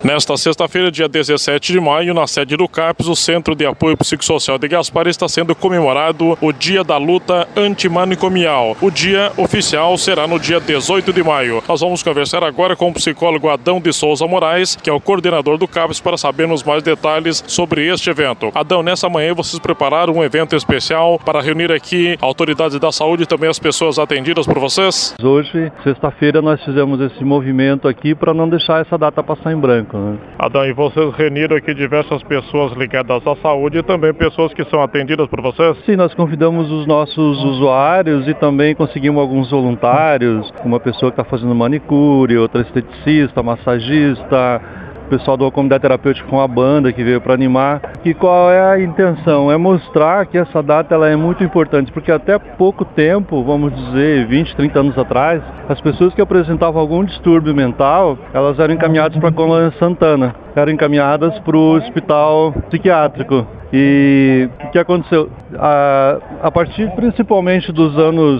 Nesta sexta-feira, dia 17 de maio, na sede do CAPS, o Centro de Apoio Psicossocial de Gaspar, está sendo comemorado o Dia da Luta Antimanicomial. O dia oficial será no dia 18 de maio. Nós vamos conversar agora com o psicólogo Adão de Souza Moraes, que é o coordenador do CAPS, para sabermos mais detalhes sobre este evento. Adão, nessa manhã vocês prepararam um evento especial para reunir aqui autoridades da saúde e também as pessoas atendidas por vocês? Hoje, sexta-feira, nós fizemos esse movimento aqui para não deixar essa data passar em branco. Adão, e vocês reuniram aqui diversas pessoas ligadas à saúde e também pessoas que são atendidas por vocês? Sim, nós convidamos os nossos usuários e também conseguimos alguns voluntários, uma pessoa que está fazendo manicure, outra esteticista, massagista, o pessoal da comunidade terapêutica com a banda que veio para animar. E qual é a intenção? É mostrar que essa data ela é muito importante, porque até pouco tempo, vamos dizer 20, 30 anos atrás, as pessoas que apresentavam algum distúrbio mental, elas eram encaminhadas para a Colônia Santana, eram encaminhadas para o hospital psiquiátrico. E o que aconteceu? A partir principalmente dos anos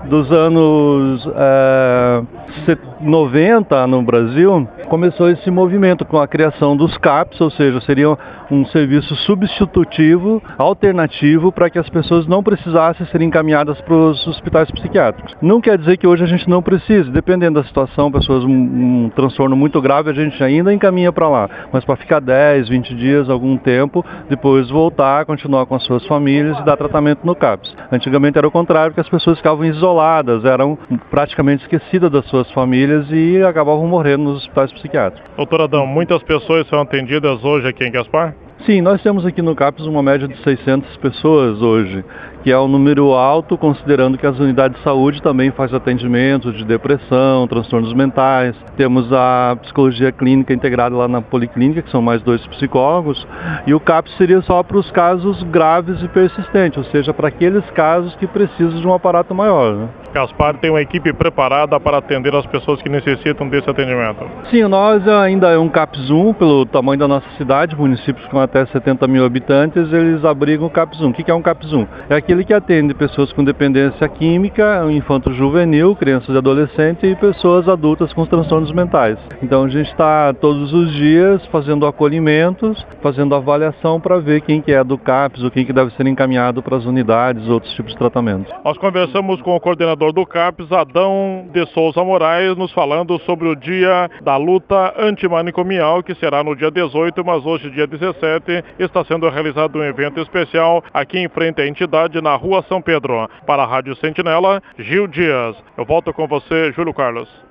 90 no Brasil, começou esse movimento com a criação dos CAPS, ou seja, seria um serviço substitutivo, alternativo, para que as pessoas não precisassem ser encaminhadas para os hospitais psiquiátricos. Não quer dizer que hoje a gente não precise, dependendo da situação, pessoas um transtorno muito grave, a gente ainda encaminha para lá, mas para ficar 10, 20 dias, algum tempo, depois voltar, continuar com as suas famílias e dar tratamento no CAPS. Antigamente era o contrário, porque as pessoas ficavam isoladas, eram praticamente esquecidas das suas famílias e acabavam morrendo nos hospitais psiquiátricos. Doutor Adão, muitas pessoas são atendidas hoje aqui em Gaspar? Sim, nós temos aqui no CAPS uma média de 600 pessoas hoje, que é um número alto, considerando que as unidades de saúde também fazem atendimento de depressão, transtornos mentais. Temos a psicologia clínica integrada lá na policlínica, que são mais 2 psicólogos, e o CAPS seria só para os casos graves e persistentes, ou seja, para aqueles casos que precisam de um aparato maior, né? Gaspar tem uma equipe preparada para atender as pessoas que necessitam desse atendimento? Sim, nós ainda é um CAPS 1, pelo tamanho da nossa cidade, municípios com até 70 mil habitantes, eles abrigam o CAPS 1. O que é um CAPS 1? É aquele que atende pessoas com dependência química, infanto-juvenil, crianças e adolescentes e pessoas adultas com transtornos mentais. Então a gente está todos os dias fazendo acolhimentos, fazendo avaliação para ver quem que é do CAPS ou quem que deve ser encaminhado para as unidades, outros tipos de tratamento. Nós conversamos com o coordenador do CAPS, Adão de Souza Moraes, nos falando sobre o Dia da Luta Antimanicomial, que será no dia 18, mas hoje, dia 17, está sendo realizado um evento especial aqui em frente à entidade, na Rua São Pedro. Para a Rádio Sentinela, Gil Dias. Eu volto com você, Júlio Carlos.